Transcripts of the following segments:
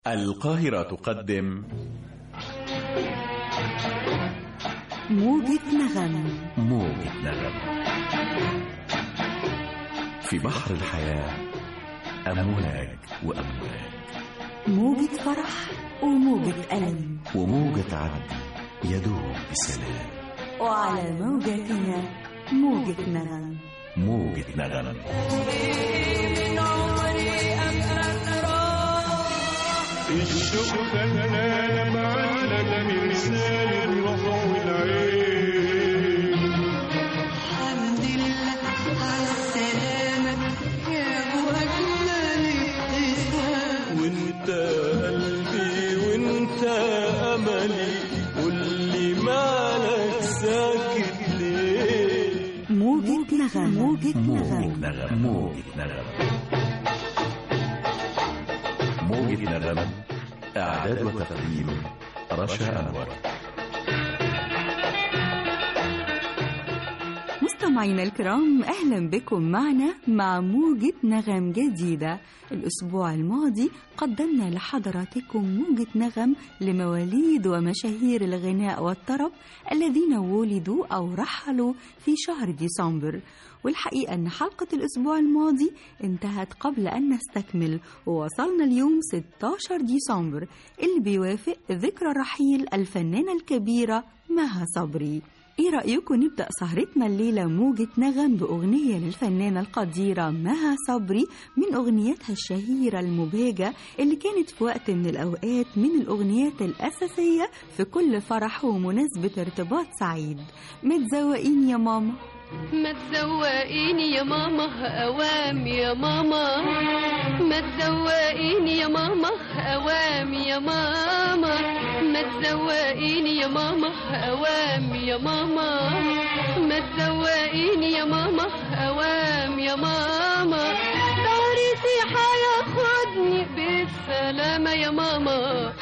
القاهرة تقدم موجة نغم. موجة نغم في بحر الحياة، أمواج وأمواج، موجة فرح وموجة ألم، وموجة عدل يدوب بسلام. وعلى موجتنا موجة نغم. موجة نغم الشوق خلانا معلق مرسال الروح والعين. الحمد لله على السلامة يا أبو أجمل ابتسام. وانت قلبي وانت أملي، قولي مالك ساكت ليه؟ موجة نغم. موجة نغم. موجة نغم موجة نغم. إعداد وتقديم رشا أنور. مستمعينا الكرام، أهلا بكم معنا مع موجة نغم جديدة. الأسبوع الماضي قدمنا لحضراتكم موجة نغم لمواليد ومشاهير الغناء والطرب الذين ولدوا أو رحلوا في شهر ديسمبر، والحقيقة أن حلقة الأسبوع الماضي انتهت قبل أن نستكمل، ووصلنا اليوم 16 ديسمبر اللي بيوافق ذكرى رحيل الفنانة الكبيرة مها صبري. ايه رأيكم نبدأ سهرتنا الليلة موجة نغم بأغنية للفنانة القديرة مها صبري من أغنياتها الشهيرة المبهجة اللي كانت في وقت من الأوقات من الأغنيات الأساسية في كل فرح ومناسبة ارتباط سعيد. متزوقين يا ماما، ما تزوقيني يا ماما أوام يا ماما، ما تزوقيني يا ماما أوام يا ماما، ما تزوقيني يا ماما أوام يا ماما، ما تزوقيني يا ماما أوام يا ماما، عريسي حياخدني بالسلامة يا ماما.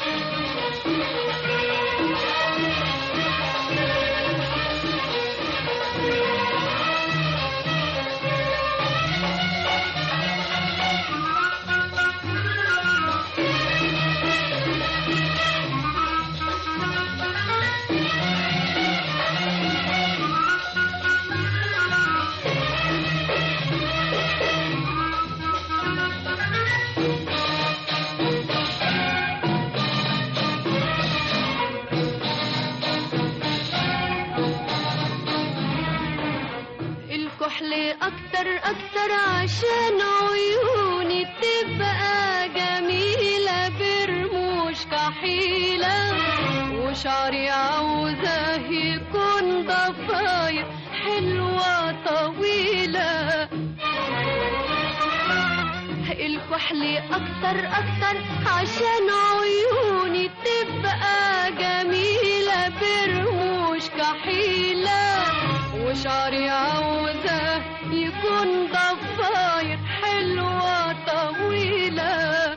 أكتر عشان عيوني تبقى جميلة برموش كحيلة، وشعري عاوزاه يكون ضفاير حلوة طويلة. الكحل أكتر عشان عيوني تبقى جميلة برموش كحيلة، وشعري عاوزاه يكون ضفاير حلوة طويلة.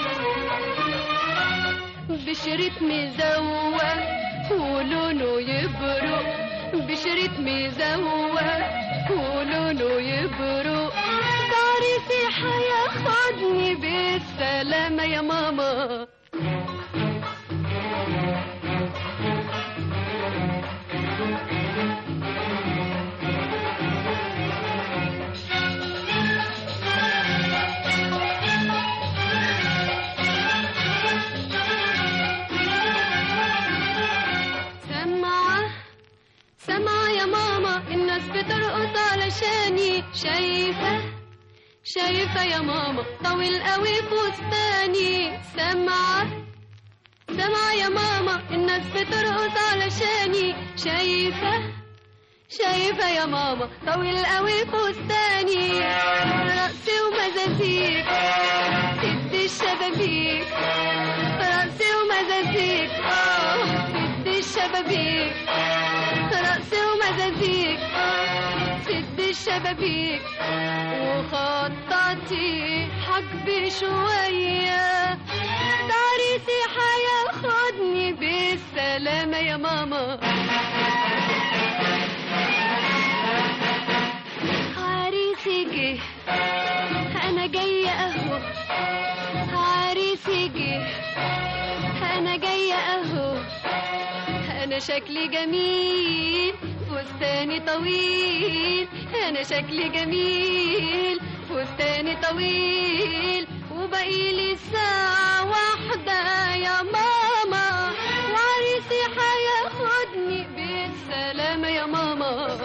بشريط مزوق ولونه يبرق، بشريط مزوق ولونه يبرق، عريسي حياخدني بالسلامة يا ماما. سمع يا ماما الناس بترقص علشاني، شايفة يا ماما طويل قوي فستاني. سمع يا ماما الناس بترقص علشاني، شايفة يا ماما طويل قوي فستاني. رقص ومزازيك سد الشبابيك، رقص ومزازيك سد الشبابيك، رقص ومزازيك سد الشبابيك. وخططي حجبي شوية، عريسي حياخدني بالسلامة يا ماما. عريسي جه أنا جاية أهو، عريسي جه شكلي جميل فستاني طويل، أنا شكلي جميل فستاني طويل، وبقيلي ساعة واحدة يا ماما وعريسي هياخدني بالسلامة يا ماما.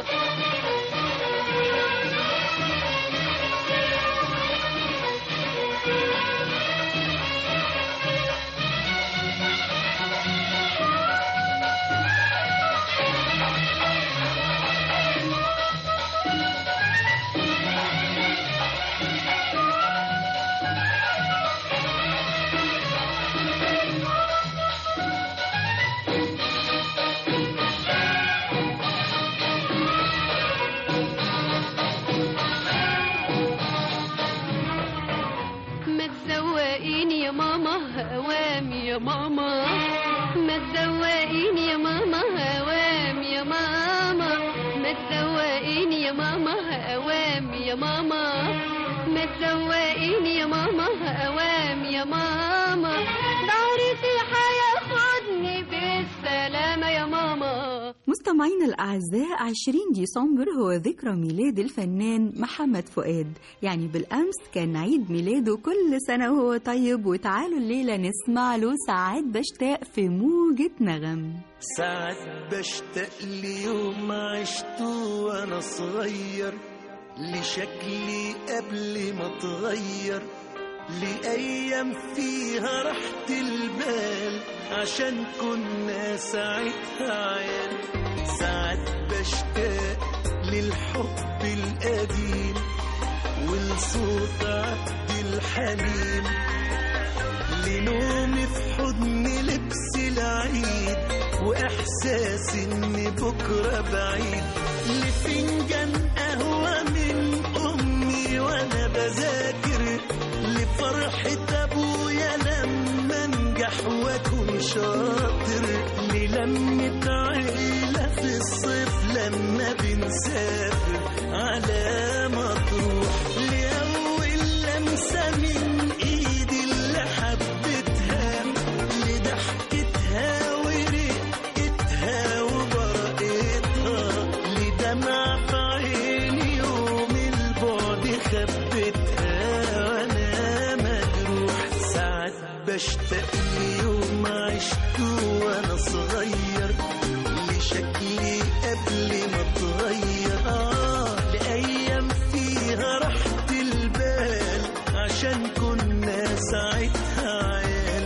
يا ماما هوام يا ماما، ما تزوقيني يا ماما هوام يا ماما، ما تزوقيني يا ماما هوام يا ماما، ما تزوقيني يا ماما هوام يا ماما، ده عريسي هياخدني بالسلامة يا ماما. مستمعينا الأعزاء، 20 ديسمبر هو ذكرى ميلاد الفنان محمد فؤاد، يعني بالأمس كان عيد ميلاده. كل سنة وهو طيب، وتعالوا الليلة نسمع له ساعات بشتاق في موجة نغم. ساعات بشتاق ليوم عشته وأنا صغير، لشكلي قبل ما اتغير، لأيام فيها راحة البال عشان كنا ساعتها عيال. ساعات بشتاق للحب القديم ولصوت عبد الحليم، لنومي في حضن لبس العيد وإحساس إن بكرة بعيد، لفنجان قهوة من أمي وأنا بذاكر، لفرحة أبويا لما أنجح وأكون شاطر، للمة عيلة في الصيف لما بنسافر على مطروح، لأول لمسة من إيدي اللي حبتها، لضحكتها ورقتها وبرقتها، لدمع في عيني يوم البعد خبتها وأنا مجروح. ساعات بشتاق ليوم عشته وأنا صغير، لشكلي قبل ما اتغير، لأيام فيها راحة البال عشان كنا ساعتها عيال.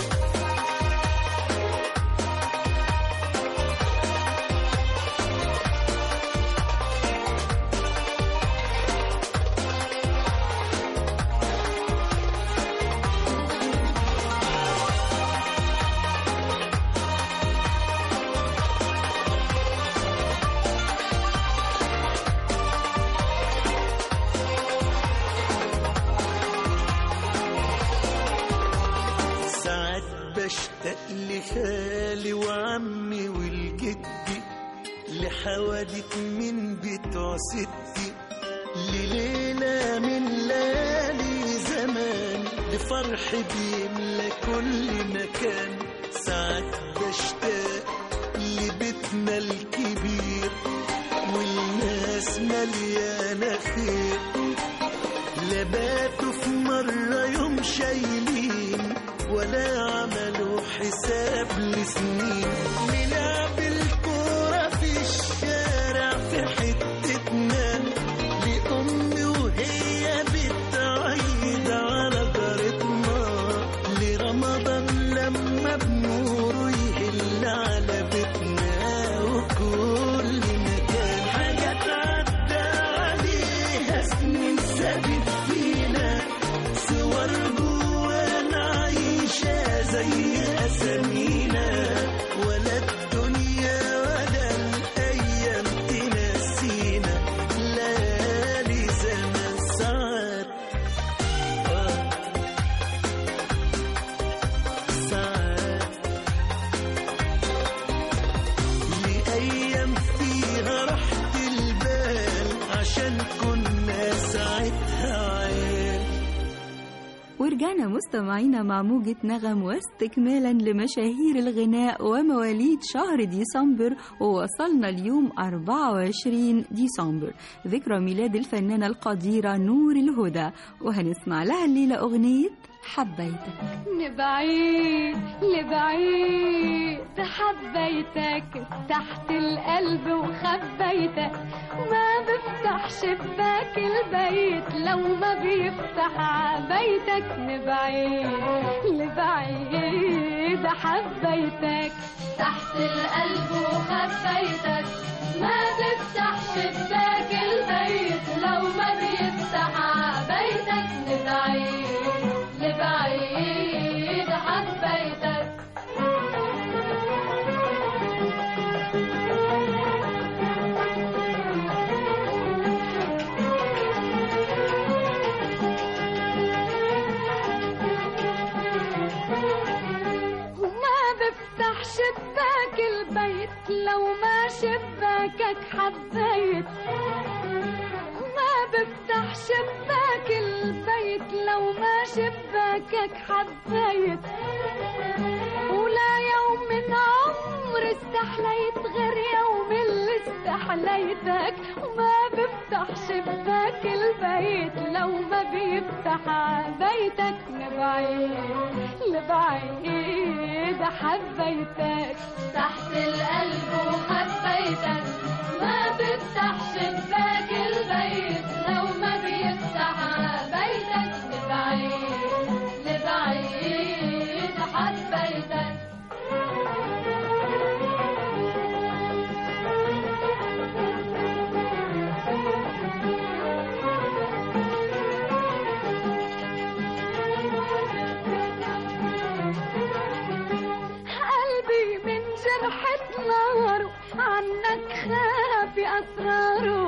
بشتاق لخالي وعمي والجدي، لحوادث من بتوع ستي، لليلة من ليالي زمان، لفرح بيملى كل مكان. ساعات بشتاق لبيتنا الكبير والناس مليانة خير، لباتوا في مرة يوم شايلين ولا عملوا حساب لسنين، نلعب الكورة في الشارع في حتتنا، لأمي وهي بتعيد على جارتنا، لرمضان لما بنوره يهل على بيتنا، وكل مكان حاجات عدى عليها سنين سابت فينا، صور زي أسامينا، ولا الدنيا ولا الأيام تنسينا، ليالي زمان. ساعات ساعات لأيام فيها راحة البال عشان كنا ساعتها عيال. ورجعنا لسه مستمعين مع موجة نغم واستكمالا لمشاهير الغناء ومواليد شهر ديسمبر، ووصلنا اليوم 24 ديسمبر ذكرى ميلاد الفنانة القديرة نور الهدى، وهنسمع لها الليلة أغنية حبيتك. لبعيد لبعيد حبيتك، تحت القلب وخبيتك، ما بفتح شباك البيت لو ما بيفتح عبيتك. لبعيد لبعيد حبيتك، تحت القلب وخبيتك، ما بفتح شباك البيت لو ما بيفتح عبيتك. لبعيد لبعيد حبيتك. وما بفتح شباك البيت لو ما شباكك حبيت، ما بفتح شباك البيت لو ما شباكك حبيت. ولا يوم من عمري استحليت غير يوم اللي استحليتك. وما بفتح شباك البيت لو ما بيفتح بيتك. لبعيد لبعيد حبيتك، تحت القلب وخبيتك، ما بفتح شباك البيت لو ما بيفتح بيتك. لبعيد لبعيد حبيتك. قلبي من جرحة ناره عنك خاف أسراره.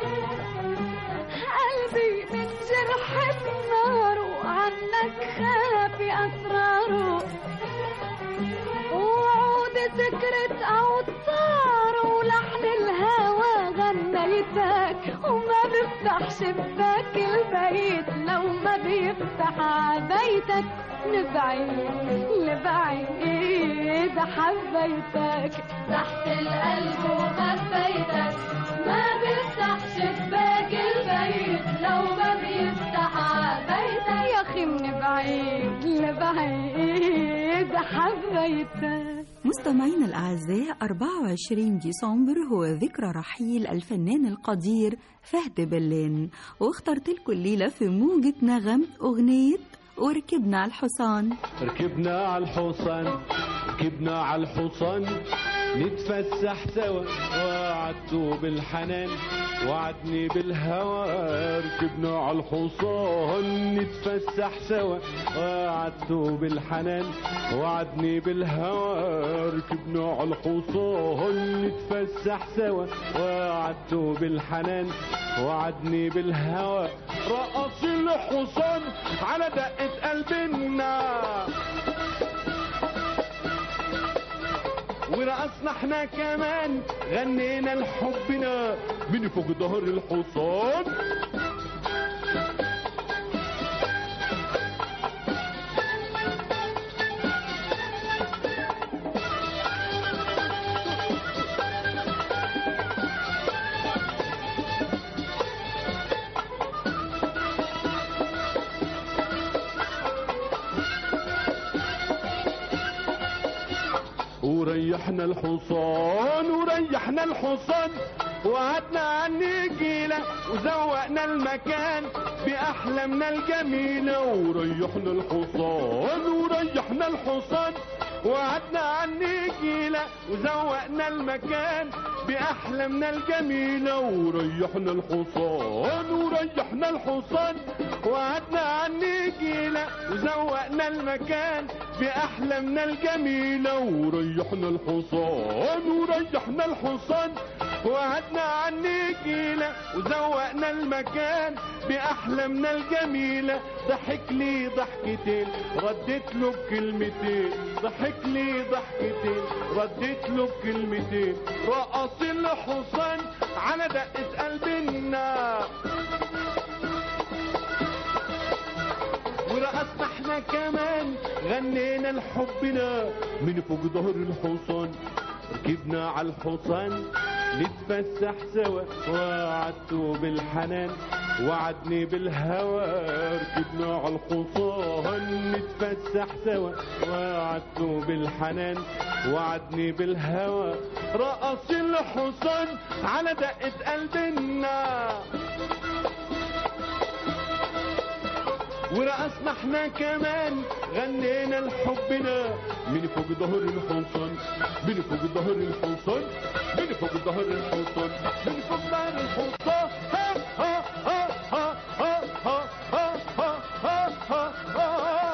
قلبي من جرحة ناره عنك خاف أسراره. وعود سكرت أوتار ولحن الهوى غنيتك. وما بفتح شباك البيت لو ما بيفتح بيتك. لبعيد لبعيد حبيتك، تحت القلب وخبيتك، ما بفتح شباك البيت لو ما بيفتح بيتك. يا أخي من بعيد لبعيد حبيتك. مستمعينا الأعزاء، 24 ديسمبر هو ذكرى رحيل الفنان القدير فهد بلان، واخترت لكم الليلة في موجة نغم أغنية وركبنا على الحصان. ركبنا على الحصان، ركبنا على الحصان، نتفسح سوا، وعدته بالحنان، وعدني بالهوى. ركبنا على الحصان، نتفسح سوا، وعدته بالحنان، وعدني بالهوى. ركبنا على الحصان، نتفسح سوا، وعدته بالحنان، وعدني بالهوى. رقص الحصان على دقة قلبنا، ورقصنا احنا كمان، غنينا لحبنا من فوق ظهر الحصان. وريحنا الحصان، وريحنا الحصان، وقعدنا على النجيلة، وزوقنا المكان بأحلامنا الجميلة. وريحنا الحصان، وريحنا الحصان، وقعدنا على النجيلة، وزوقنا المكان بأحلامنا الجميلة. وريحنا الحصان، وريحنا الحصان، وقعدنا على النجيلة، وزوقنا المكان بأحلامنا الجميلة. وريحنا الحصان، وريحنا الحصان، وقعدنا على النجيلة، وزوقنا المكان بأحلامنا الجميلة. ضحك لي ضحكتين، رديت له بكلمتين، ضحك لي ضحكتين، رديت له بكلمتين. رقص الحصان على دقة قلبنا، ورقص ورقصنا احنا كمان غنينا لحبنا من فوق ظهر الحصان، ركبنا على الحصان نتفسح سوا، وعدته بالحنان وعدني بالهوى. ركبنا على الحصان نتفسح سوا، وعدته بالحنان وعدني بالهوى. رقص الحصان على دقة قلبنا، ورقصنا احنا كمان غنينا لحبنا من فوق ظهر الحصان، من فوق ظهر الحصان، من فوق ظهر الحصان، من فوق ظهر الحصان. ها ها ها ها ها ها ها ها ها.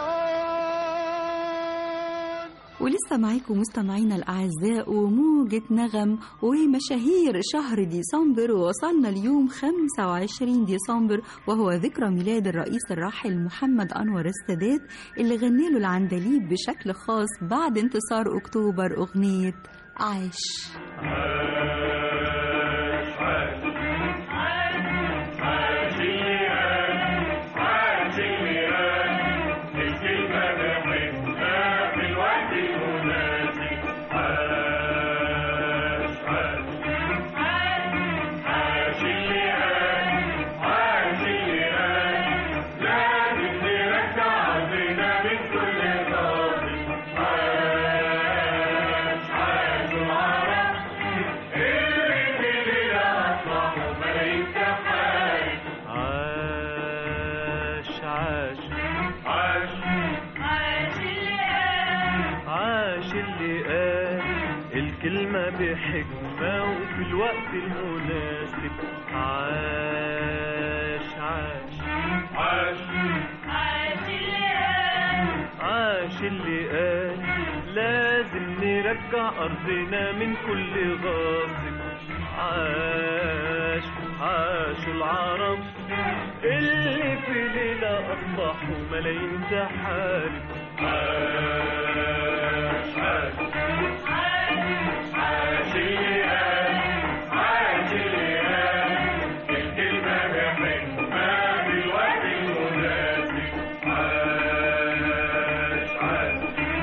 ولسه معاكم مستمعينا الأعزاء وموجة نغم ومشاهير شهر ديسمبر. ووصلنا اليوم 25 ديسمبر وهو ذكرى ميلاد الرئيس الراحل محمد أنور السادات اللي غنى له العندليب بشكل خاص بعد انتصار أكتوبر أغنية عاش. الكلمة بحكمة وفي الوقت المناسب. عاش عاش عاش عاش اللي قال، عاش اللي قال لازم نرجع أرضنا من كل غاصب. عاش عاش العرب اللي في ليلة أصبحوا ملايين تحارب. عاش عاش عاش اللي قال، عاش اللي قال الكلمة بحكمة في الوقت المناسب. عاش عاش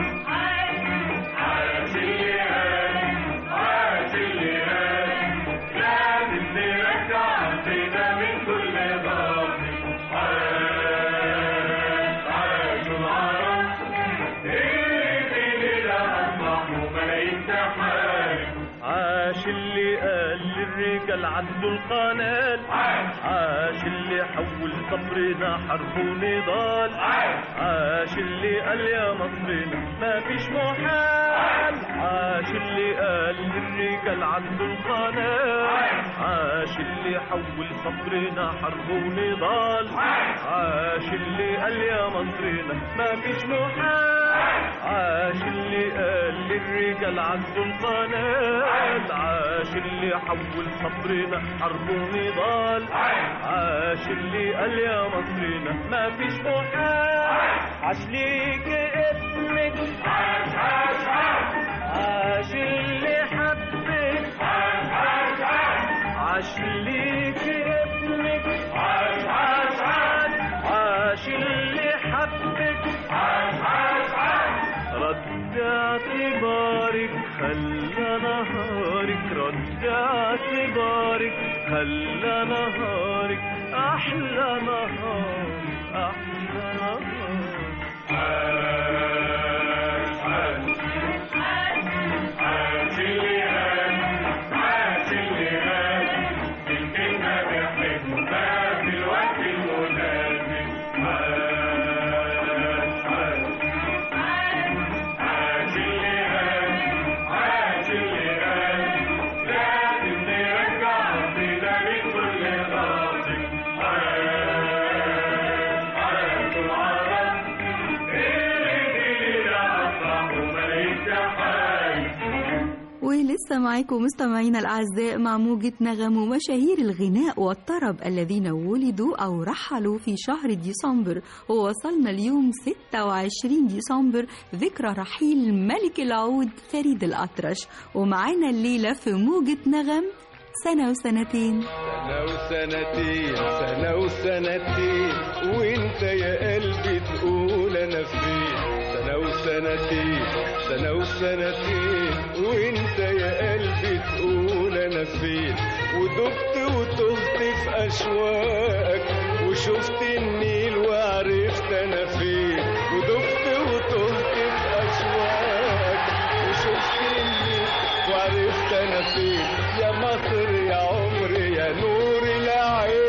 عاش اللي قال، عاش اللي قال لازم نرجع أرضنا من كل ضاصب. عاش عاش العرب اللي في ليلة أصبحوا ملايين تحارب. عاش اللي قال للرجال عدوا القنال. عاش اللي حول صبرنا حرب ونضال. عاش اللي قال يا مصرنا ما فيش محال. عاش اللي قال للرجال عدوا القنال. عاش اللي حول صبرنا حرب ونضال. عاش اللي قال يا مصرنا ما فيش محال. عاش اللي قال للرجال عدوا القنال. عاش اللي حول صبرنا حرب ونضال. عاش اللي قال يا مصرنا ما فيش محال. عاش ليك ابنك، عاش عاش عاش. عاش اللي حبك، عاش عاش عاش. عاش ليك ابنك، عاش عاش عاش. عاش اللي حبك، عاش عاش عاش. رد اعتبارك خلى نهارك، رد اعتبارك خلى نهارك أحلى نهار، أحلى نهار. عاش عاش عاش اللي قال، عاش اللي قال الكلمة بحكمة في الوقت المناسب. عاش عاش عاش اللي قال، عاش اللي قال لازم نرجع أرضنا من كل غاصب. عاش عاش العرب اللي في ليلة أصبحوا ملايين تحارب. ولسه معاكم مستمعينا الأعزاء مع موجة نغم ومشاهير الغناء والطرب الذين ولدوا أو رحلوا في شهر ديسمبر. ووصلنا اليوم 26 ديسمبر ذكرى رحيل ملك العود فريد الأطرش. ومعانا الليلة في موجة نغم سنة وسنتين. سنة وسنتين، سنة وسنتين، وانت يا قلبي تقول انا فين سنة وسنتين سنة وسنتين وانت يا قلبي تقول انا فين ودبت وتهت في اشواقك وشفت النيل وعرفت انا فين ودبت وتهت في اشواقك وشفت النيل وعرفت انا فين يا مصر يا عمري يا نور العين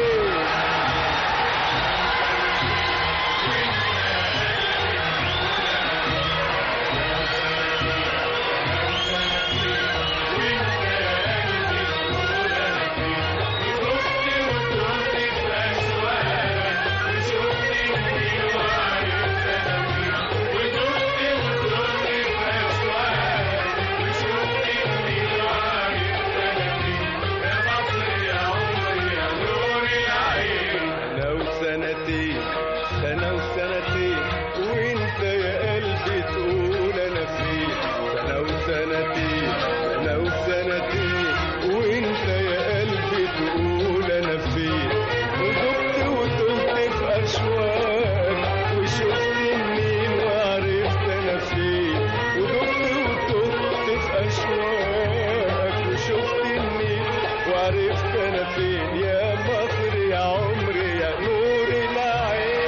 سنة وسنتين وانت يا قلبي تقول انا فين سنة وسنتين سنة وسنتين وانت يا قلبي تقول انا فين ودبت وتهت في اشواق وشفت النيل وعرفت انا فين ودبت وتهت في اشواق وشفت النيل وعرفت انا فين يا مصر يا عمري يا نور العين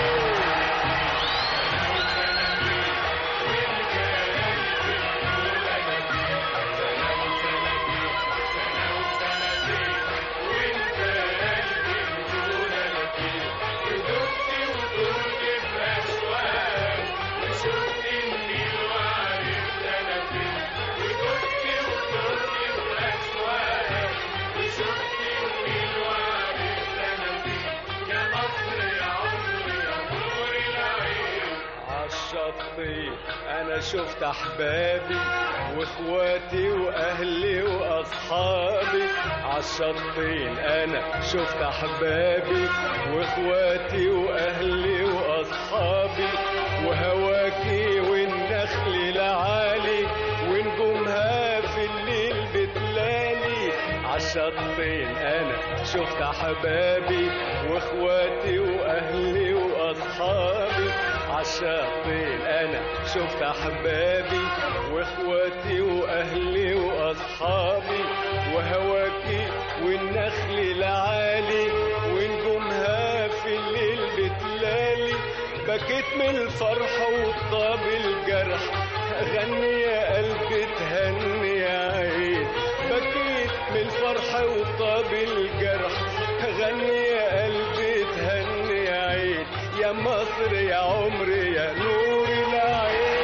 عالشطين انا شفت احبابي واخواتي واهلي واصحابي عالشطين انا شفت احبابي واخواتي واهلي واصحابي وهواكي والنخل العالي ونجومها في الليل بتلالي عالشطين انا شفت احبابي واخواتي واهلي واصحابي عالشطين انا شفت احبابي واخواتي واهلي واصحابي وهواكي والنخل العالي ونجومها في الليل بتلالي بكيت من الفرح وطاب الجرح غني يا قلبي تهني يا عين بكيت من الفرح وطاب الجرح غني يا قلبي تهني يا عين يا مصر يا عمري يا نور العين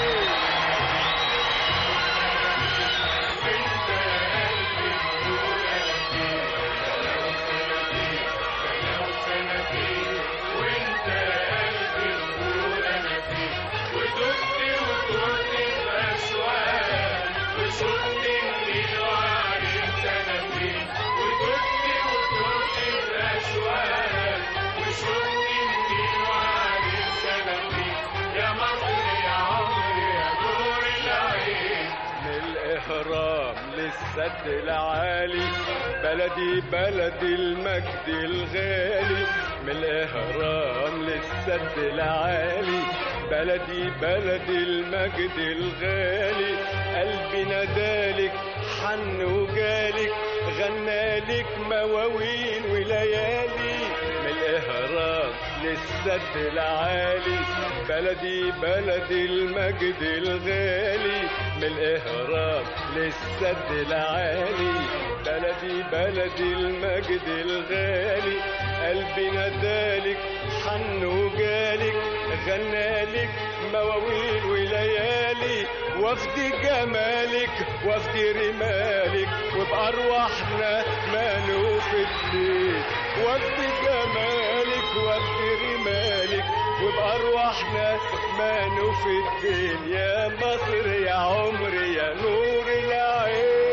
للسد العالي بلدي بلد المجد الغالي من الإهرام للسد العالي بلدي بلد المجد الغالي قلبي نادالك حن وجالك غنالك مواويل وليالي من الإهرام للسد العالي بلدي بلد المجد الغالي من الإهرام للسد العالي بلدي بلد المجد الغالي قلبي نادالك حن وجالك غنالك مواويل وليالي وفد جمالك وفد رمالك وبأرواحنا ما نوفدك وفد جمالك وفد رمالك وبأرواحنا ما نوفدك يا مصر يا عمري يا نور العين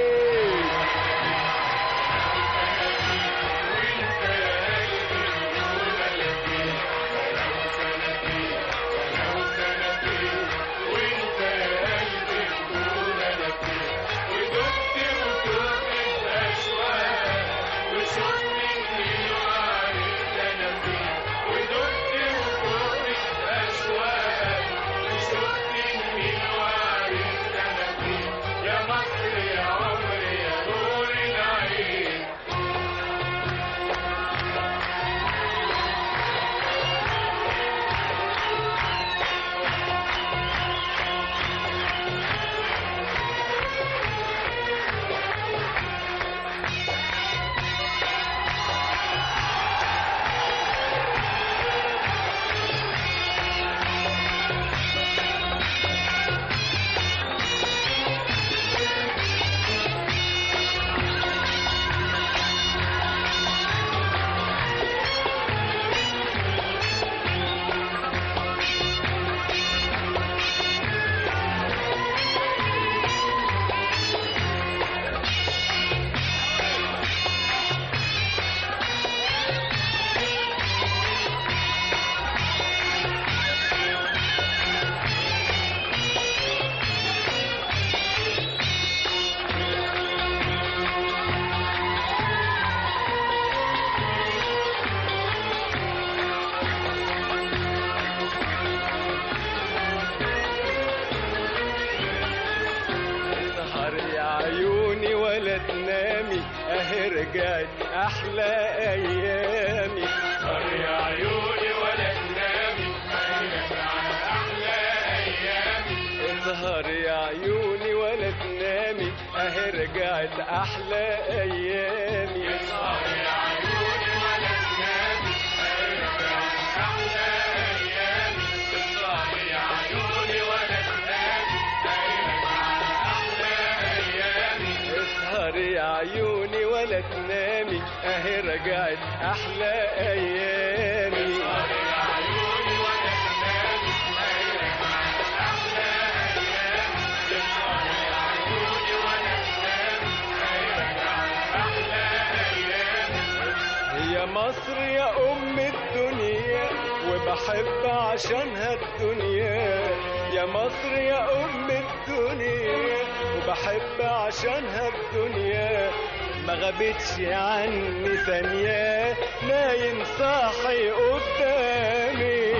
ولا تنامي اهي رجعت احلى ايامي. اسهر يا عيوني ولا تنامي اهي رجعت احلى ايامي. اسهر يا عيوني ولا تنامي اهي رجعت احلى ايامي. اسهر يا عيوني ولا تنامي اهي رجعت احلى ايامي. اسهر يا عيوني ولا تنامي اهي رجعت احلى ايامي. اسهر يا عيوني ولا تنامي اهي رجعت احلى ايامي. اسهر يا عيوني ولا تنامي اهي رجعت احلى ايامي. اسهر يا عيوني ولا تنامي اهي رجعت احلى ايامي. يا مصر يا ام الدنيا وبحب عشانها الدنيا. يا مصر يا ام الدنيا وبحب عشانها الدنيا. ما غابتش عني ثانية نايم صاحي قدامي.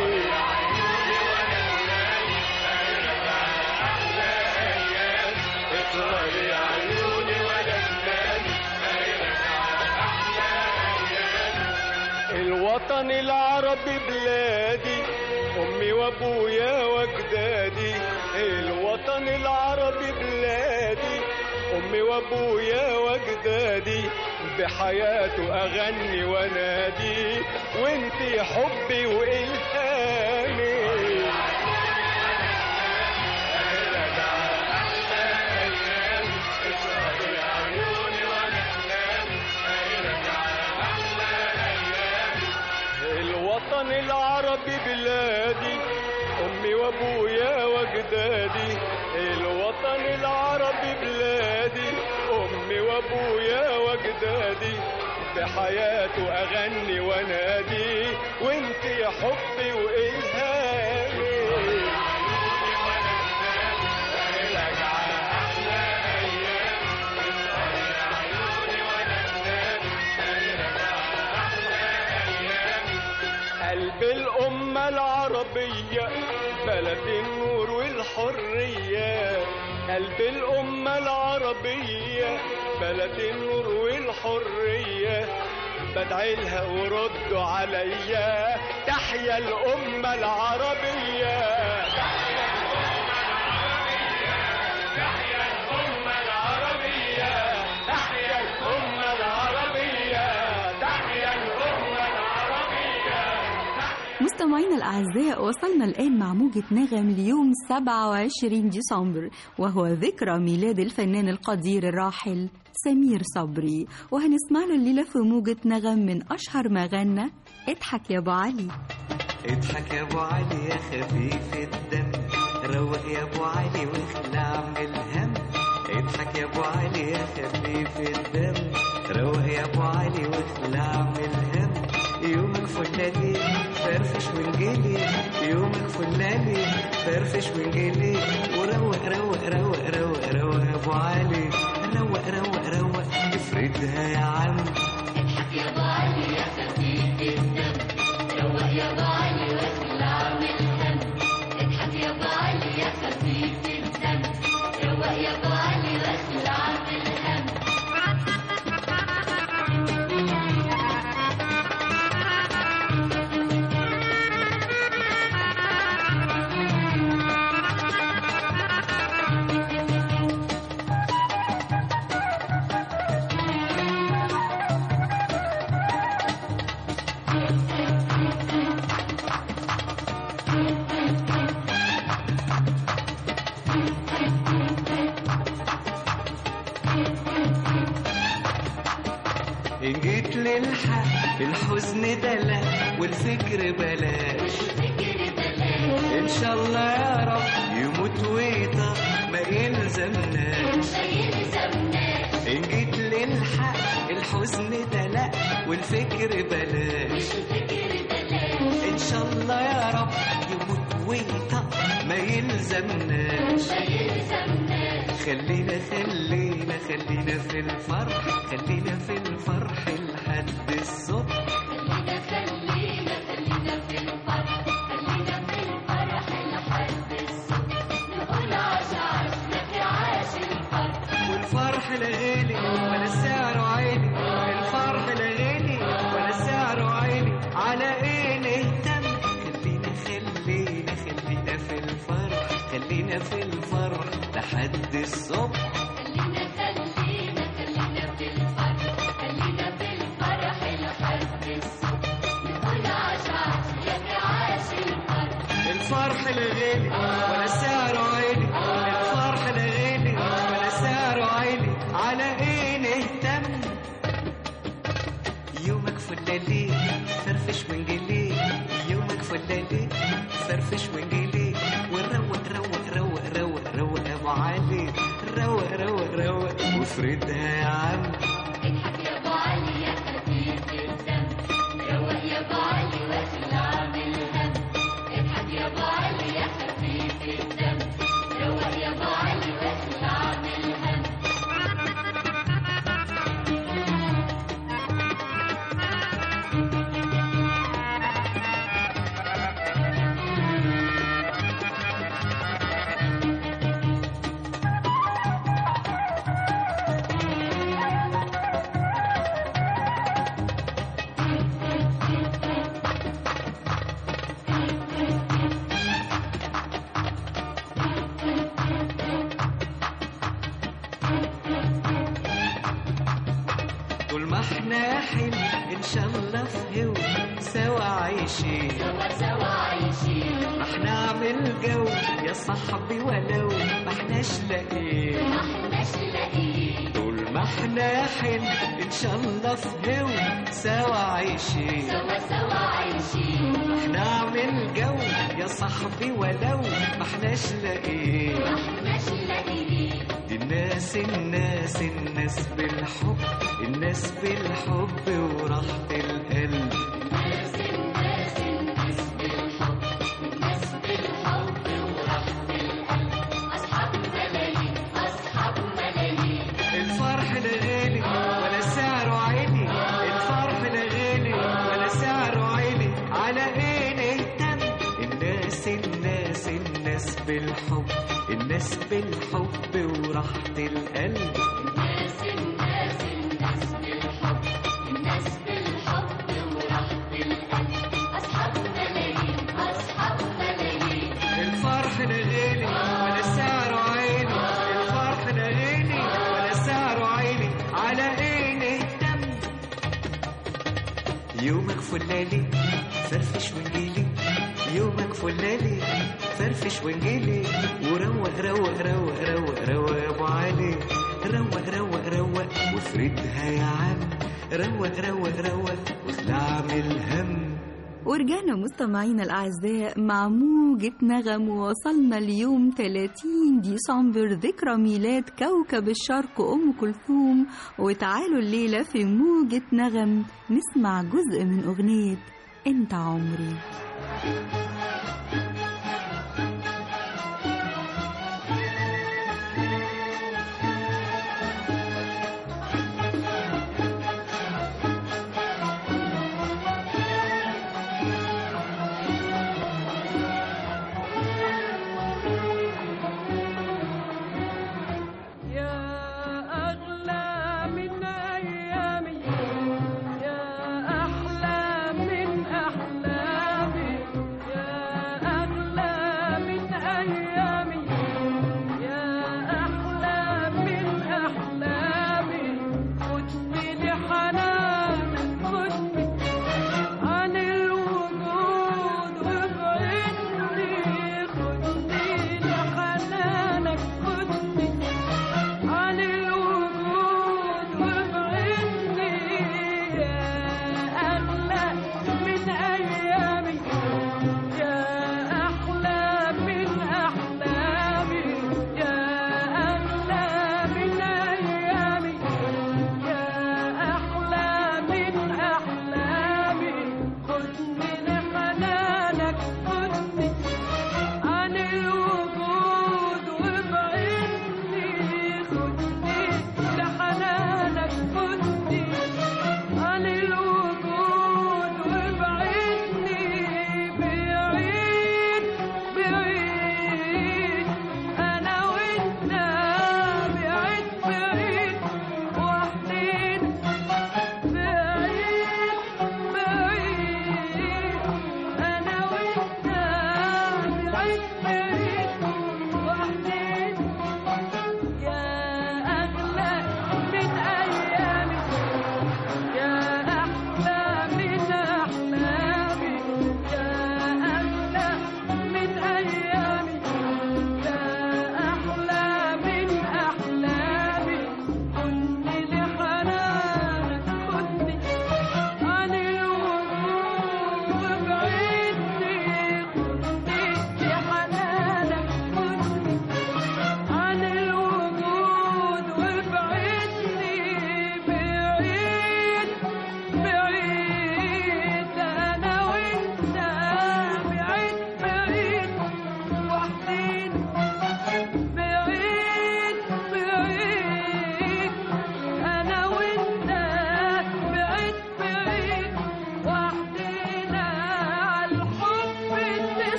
اسهر يا عيوني ولا تنامي اهي رجعت احلى ايامي. الوطن العربي بلادي امي وابويا واجدادي. الوطن العربي بلادي امي وابويا واجدادي. بحياته اغني وانادي وانتي حبي والهامي. اسهر يا عيوني ولا تنامي اهي رجعت احلى ايامي. الوطن العربي بلادي امي وابويا واجدادي. الوطن العربي بلادي امي وابويا واجدادي. بحياته اغني وانادي وانتي حبي والهامي. قلب الأمة العربية بلد النور والحرية. قلب الأمة العربية بلد النور والحرية. بدعي لها وردوا عليا تحيا الأمة العربية. تحيا الأمة العربية. تحيا الأمة العربية. تحيا الأمة العربية. مستمعينا الأعزاء، وصلنا الآن مع موجة نغم ليوم 27 ديسمبر، وهو ذكرى ميلاد الفنان القدير الراحل سمير صبري، وهنسمع له الليلة في موجة نغم من أشهر ما غنى اضحك يا أبو علي. اضحك يا ابو علي يا خفيف الدم، روق يا ابو علي واخلع من الهم. اضحك يا ابو علي يا خفيف الدم، روق يا ابو علي واخلع من الهم. يومك فلالي فرفش وانجلي، يومك فلالي فرفش وانجلي، وروق روق روق روق روق يا ابو علي، روق روق روق افردها يا عم. اضحك يا ابو علي يا خفيف الدم، روق يا ابو علي واخلع من الهم. اضحك يا ابو علي يا خفيف الدم، روق يا ابو علي واخلع من الهم. إن جيت للحق الحزن دلع والفكر بلاش، إن شاء الله يا رب يموت ويطق ما يلزمناش. إن جيت للحق الحزن دلع والفكر بلاش، إن شاء الله يا رب يموت ويطق ما يلزمناش. خلينا خلينا في الفرح، خلينا في الفرح لحد الصبح. خلينا في الفرح، خلينا في الفرح لحد الصبح. نقول عاش عاش لك يا عاش الفرح، والفرح الفرح لا غالي ولا سعره عالي، الفرح لا غالي ولا سعره عالي، على ايه نهتم؟ خلينا في الفرح، خلينا في الفرح لحد الصبح. خلينا في الفرح، خلينا في الفرح لحد الصبح. نقول عشاء يا عاش الفرح. الفرح لا غالي ولا سعره عالي، الفرح لا غالي ولا سعره عالي، على ايه نهتم؟ يومك فلالي فرفش وانجلي، يومك فلالي فرفش وانجلي، وروق روق روق روق روق يا ابو علي، روق روق روق وافردها يا عم. اضحك يا ابو علي يا خفيف الدم، روق يا ابو علي واخلع من الهم. اضحك يا ابو علي يا خفيف الدم، روق يا ابو علي واخلع من الهم. طول ما احنا حلو ان شاء الله في هو سوا عايشين، سوا عايشين، ما احنا عامل جو يا صاحبي ولو ما احناش لاقيين، ما احناش لاقيين. طول ما احنا حلو ان شاء الله في هو سوا عايشين، سوا عايشين، ما احنا عامل جو يا صاحبي ولو ما احناش لاقيين، ما احناش لاقيين. دي الناس بالحب، الناس بالحب وراحة القلب. الناس بالحب، الناس بالحب وراحة القلب. أصحاب ملايين، أصحاب ملايين. الفرح لا غالي ولا سعره عالي، الفرح لا غالي ولا سعره عالي، على ايه نهتم؟ الناس بالحب، الناس بالحب وراحة القلب. الناس بالحب، الناس بالحب وراحة القلب. أصحاب ملايين، أصحاب ملايين. الفرح لا غالي ولا سعره عالي، الفرح لا غالي ولا سعره عالي، على ايه نهتم؟ يومك فلالي فرفش وانجيلي، يومك فلالي فرفش وانجيلي، وروق روق روق روق روق يا ابو علي، روق روق روق وافردها يا عم، روق روق روق واخلع من الهم. ورجعنا مستمعينا الأعزاء مع موجة نغم، ووصلنا اليوم 30 ديسمبر ذكرى ميلاد كوكب الشرق أم كلثوم. وتعالوا الليلة في موجة نغم نسمع جزء من أغنية أنت عمري. يا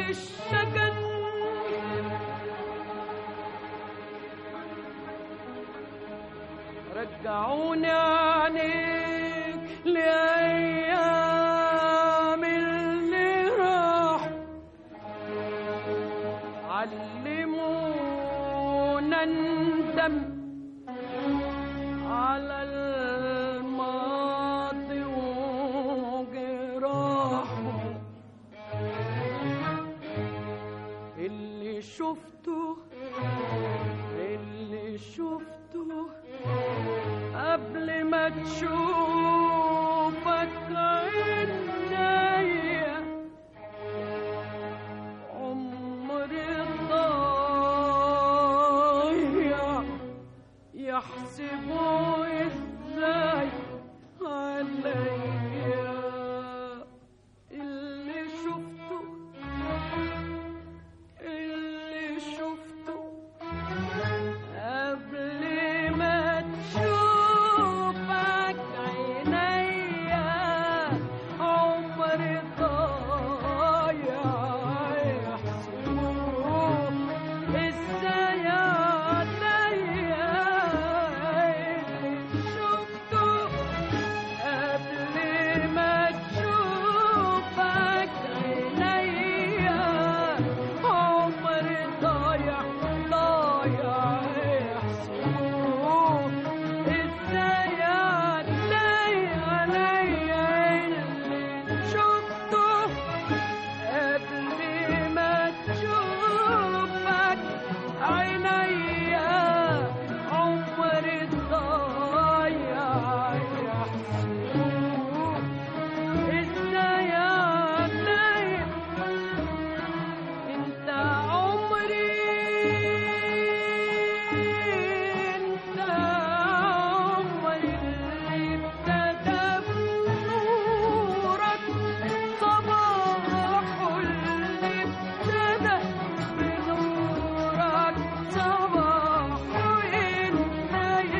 الشجن رجعوني عنيك لأيام اللي راح علمونا ندم على الماضي وجراحه اللي شفته قبل ما تشوفك عينيا عمري ضايع يحسبوا ازاي عليا اللي شفته قبل ما تشوفك عينيا عمري ضايع يحسبوه ازاي عليا اللي شفته قبل ما تشوفك عينيا عمري ضايع يحسبوه ازاي عليا اللي شفته قبل ما تشوفك عينيا عمري ضايع يحسبوه ازاي عليا انت عمري اللي ابتدى بنورك صباحه اللي ابتدى بنورك صباحه انت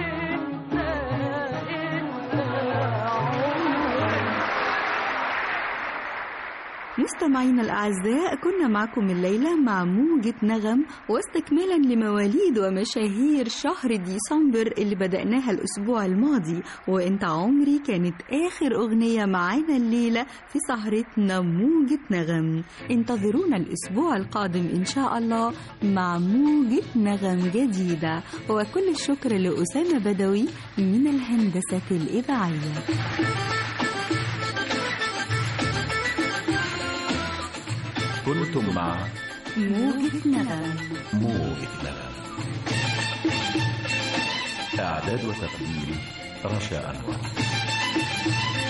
مستمعينا الأعزاء، كنا معكم الليلة مع موجة نغم، واستكمالا لمواليد ومشاهير شهر ديسمبر اللي بدأناها الأسبوع الماضي. وإنت عمري كانت آخر أغنية معانا الليلة في سهرتنا موجة نغم. انتظرونا الأسبوع القادم إن شاء الله مع موجة نغم جديدة. وكل الشكر لأسامة بدوي من الهندسة الإذاعية. كنتم مع موجة نغم. إعداد وتقديم رشا أنور.